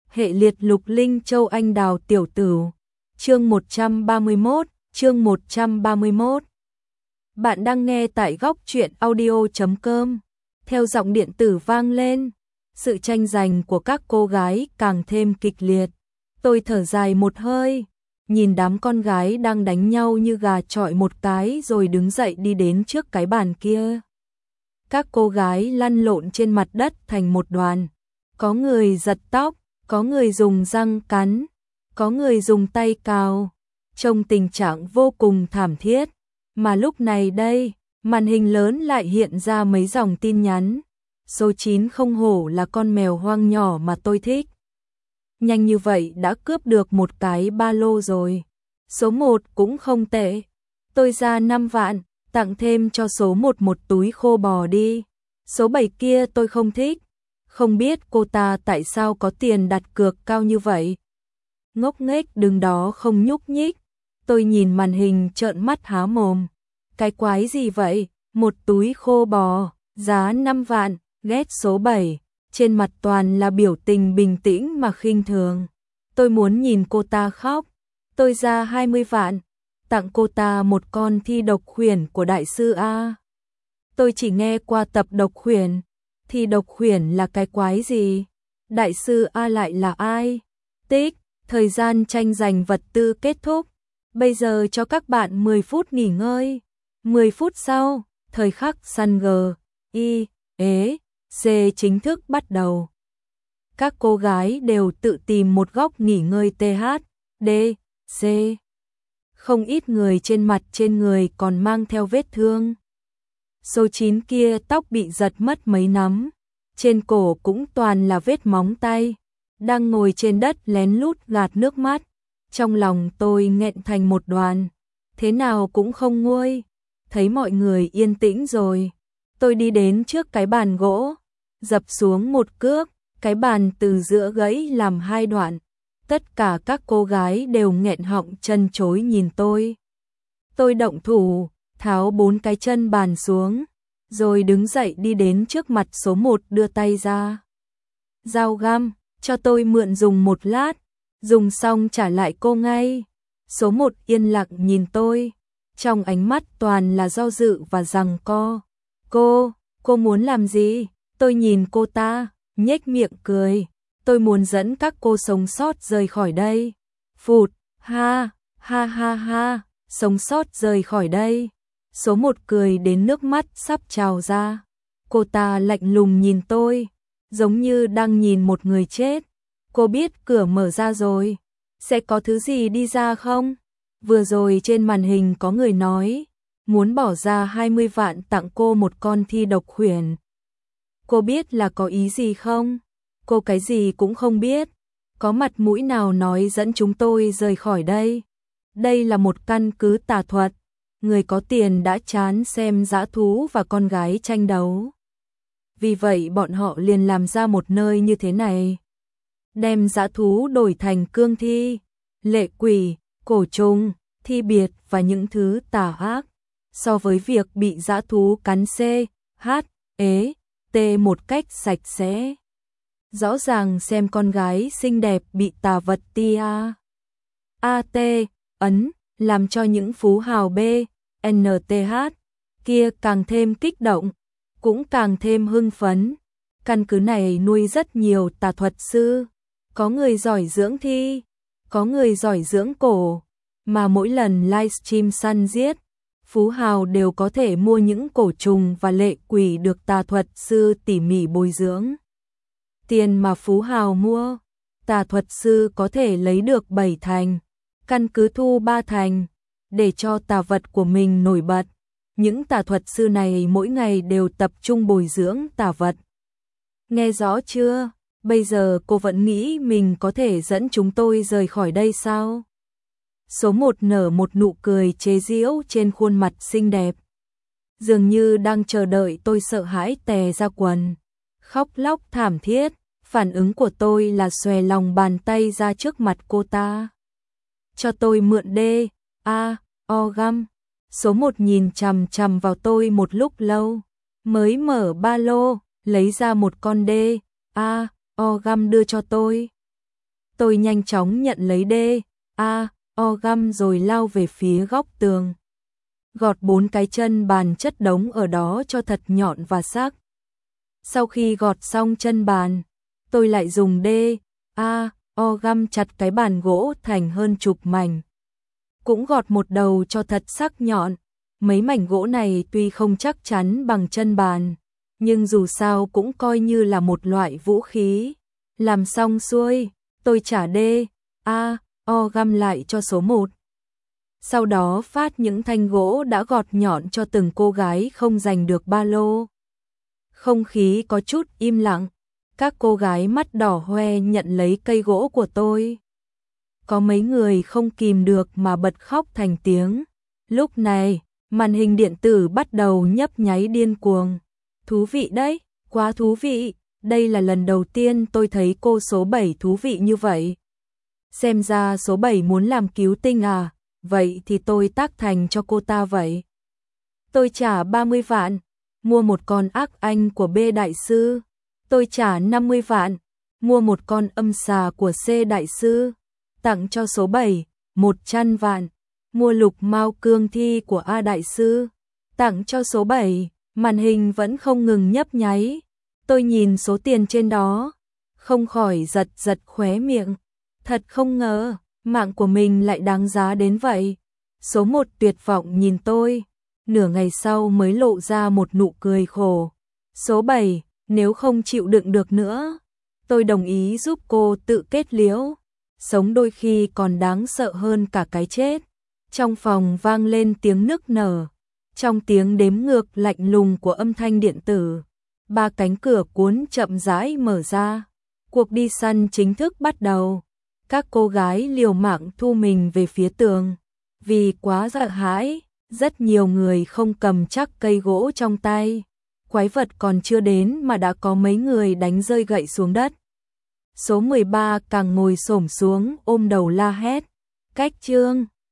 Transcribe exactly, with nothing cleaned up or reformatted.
Hệ liệt Lục Linh Châu Anh Đào Tiểu Tửu. Chương một trăm ba mươi mốt, chương một trăm ba mươi mốt. Bạn đang nghe tại góc truyện audio chấm com. Theo giọng điện tử vang lên, sự tranh giành của các cô gái càng thêm kịch liệt. Tôi thở dài một hơi, nhìn đám con gái đang đánh nhau như gà chọi một cái rồi đứng dậy đi đến trước cái bàn kia. Các cô gái lăn lộn trên mặt đất thành một đoàn. Có người giật tóc, có người dùng răng cắn, có người dùng tay cào. Trông tình trạng vô cùng thảm thiết. Mà lúc này đây, màn hình lớn lại hiện ra mấy dòng tin nhắn. Số chín không hổ là con mèo hoang nhỏ mà tôi thích. Nhanh như vậy đã cướp được một cái ba lô rồi. Số một cũng không tệ. Tôi ra năm vạn, tặng thêm cho số một một túi khô bò đi. Số bảy kia tôi không thích. Không biết cô ta tại sao có tiền đặt cược cao như vậy. Ngốc nghếch đứng đó không nhúc nhích. Tôi nhìn màn hình trợn mắt há mồm. Cái quái gì vậy? Một túi khô bò, giá năm vạn, ghét số bảy. Trên mặt toàn là biểu tình bình tĩnh mà khinh thường. Tôi muốn nhìn cô ta khóc. Tôi ra hai mươi vạn, tặng cô ta một con thi độc huyền của đại sư A. Tôi chỉ nghe qua tập độc huyền. Thi độc huyền là cái quái gì? Đại sư A lại là ai? Tích, thời gian tranh giành vật tư kết thúc. Bây giờ cho các bạn mười phút nghỉ ngơi. mười phút sau, thời khắc săn G, I, E, C chính thức bắt đầu. Các cô gái đều tự tìm một góc nghỉ ngơi T H, D, C. Không ít người trên mặt trên người còn mang theo vết thương. Số chín kia tóc bị giật mất mấy nắm. Trên cổ cũng toàn là vết móng tay. Đang ngồi trên đất lén lút gạt nước mắt. Trong lòng tôi nghẹn thành một đoàn. Thế nào cũng không nguôi. Thấy mọi người yên tĩnh rồi. Tôi đi đến trước cái bàn gỗ. Dập xuống một cước. Cái bàn từ giữa gãy làm hai đoạn. Tất cả các cô gái đều nghẹn họng chân chối nhìn tôi. Tôi động thủ, tháo bốn cái chân bàn xuống. Rồi đứng dậy đi đến trước mặt số một đưa tay ra. Dao găm, cho tôi mượn dùng một lát. Dùng xong trả lại cô ngay. Số một yên lặng nhìn tôi. Trong ánh mắt toàn là do dự và giằng co. Cô, cô muốn làm gì? Tôi nhìn cô ta, nhếch miệng cười. Tôi muốn dẫn các cô sống sót rời khỏi đây. Phụt, ha, ha ha ha, sống sót rời khỏi đây. Số một cười đến nước mắt sắp trào ra. Cô ta lạnh lùng nhìn tôi, giống như đang nhìn một người chết. Cô biết cửa mở ra rồi, sẽ có thứ gì đi ra không? Vừa rồi trên màn hình có người nói, muốn bỏ ra hai mươi vạn tặng cô một con thi độc huyền. Cô biết là có ý gì không? Cô cái gì cũng không biết. Có mặt mũi nào nói dẫn chúng tôi rời khỏi đây? Đây là một căn cứ tà thuật. Người có tiền đã chán xem dã thú và con gái tranh đấu. Vì vậy bọn họ liền làm ra một nơi như thế này. Đem dã thú đổi thành cương thi, lệ quỷ, cổ trùng, thi biệt và những thứ tà ác. So với việc bị dã thú cắn C, H, E, T một cách sạch sẽ. Rõ ràng xem con gái xinh đẹp bị tà vật tia A T ấn, làm cho những phú hào B, N T H kia càng thêm kích động, cũng càng thêm hưng phấn. Căn cứ này nuôi rất nhiều tà thuật sư, có người giỏi dưỡng thi, có người giỏi dưỡng cổ, mà mỗi lần livestream săn giết, phú hào đều có thể mua những cổ trùng và lệ quỷ được tà thuật sư tỉ mỉ bồi dưỡng. Tiền mà phú hào mua, tà thuật sư có thể lấy được bảy thành, căn cứ thu ba thành, để cho tà vật của mình nổi bật. Những tà thuật sư này mỗi ngày đều tập trung bồi dưỡng tà vật. Nghe rõ chưa? Bây giờ cô vẫn nghĩ mình có thể dẫn chúng tôi rời khỏi đây sao? Số một nở một nụ cười chế giễu trên khuôn mặt xinh đẹp. Dường như đang chờ đợi tôi sợ hãi tè ra quần. Khóc lóc thảm thiết. Phản ứng của tôi là xòe lòng bàn tay ra trước mặt cô ta. Cho tôi mượn D, A, O găm. Số một nhìn chằm chằm vào tôi một lúc lâu. Mới mở ba lô, lấy ra một con D, A, O găm đưa cho tôi. Tôi nhanh chóng nhận lấy D, A, O găm rồi lao về phía góc tường. Gọt bốn cái chân bàn chất đống ở đó cho thật nhọn và sắc. Sau khi gọt xong chân bàn, tôi lại dùng D, A, O găm chặt cái bàn gỗ thành hơn chục mảnh. Cũng gọt một đầu cho thật sắc nhọn. Mấy mảnh gỗ này tuy không chắc chắn bằng chân bàn, nhưng dù sao cũng coi như là một loại vũ khí. Làm xong xuôi, tôi trả D, A, O găm lại cho số một. Sau đó phát những thanh gỗ đã gọt nhọn cho từng cô gái không giành được ba lô. Không khí có chút im lặng, các cô gái mắt đỏ hoe nhận lấy cây gỗ của tôi. Có mấy người không kìm được mà bật khóc thành tiếng. Lúc này, màn hình điện tử bắt đầu nhấp nháy điên cuồng. Thú vị đấy, quá thú vị, đây là lần đầu tiên tôi thấy cô số bảy thú vị như vậy. Xem ra số bảy muốn làm cứu tinh à, vậy thì tôi tác thành cho cô ta vậy. Tôi trả ba mươi vạn, mua một con ác anh của B đại sư. Tôi trả năm mươi vạn, mua một con âm xà của C đại sư. Tặng cho số bảy, một trăm vạn, mua lục mao cương thi của A đại sư. Tặng cho số bảy, màn hình vẫn không ngừng nhấp nháy. Tôi nhìn số tiền trên đó, không khỏi giật giật khóe miệng. Thật không ngờ, mạng của mình lại đáng giá đến vậy. Số một tuyệt vọng nhìn tôi, nửa ngày sau mới lộ ra một nụ cười khổ. Số bảy, nếu không chịu đựng được nữa, tôi đồng ý giúp cô tự kết liễu. Sống đôi khi còn đáng sợ hơn cả cái chết. Trong phòng vang lên tiếng nức nở. Trong tiếng đếm ngược lạnh lùng của âm thanh điện tử, ba cánh cửa cuốn chậm rãi mở ra. Cuộc đi săn chính thức bắt đầu. Các cô gái liều mạng thu mình về phía tường. Vì quá sợ hãi, rất nhiều người không cầm chắc cây gỗ trong tay. Quái vật còn chưa đến mà đã có mấy người đánh rơi gậy xuống đất. Số mười ba càng ngồi xổm xuống ôm đầu la hét. Cách chương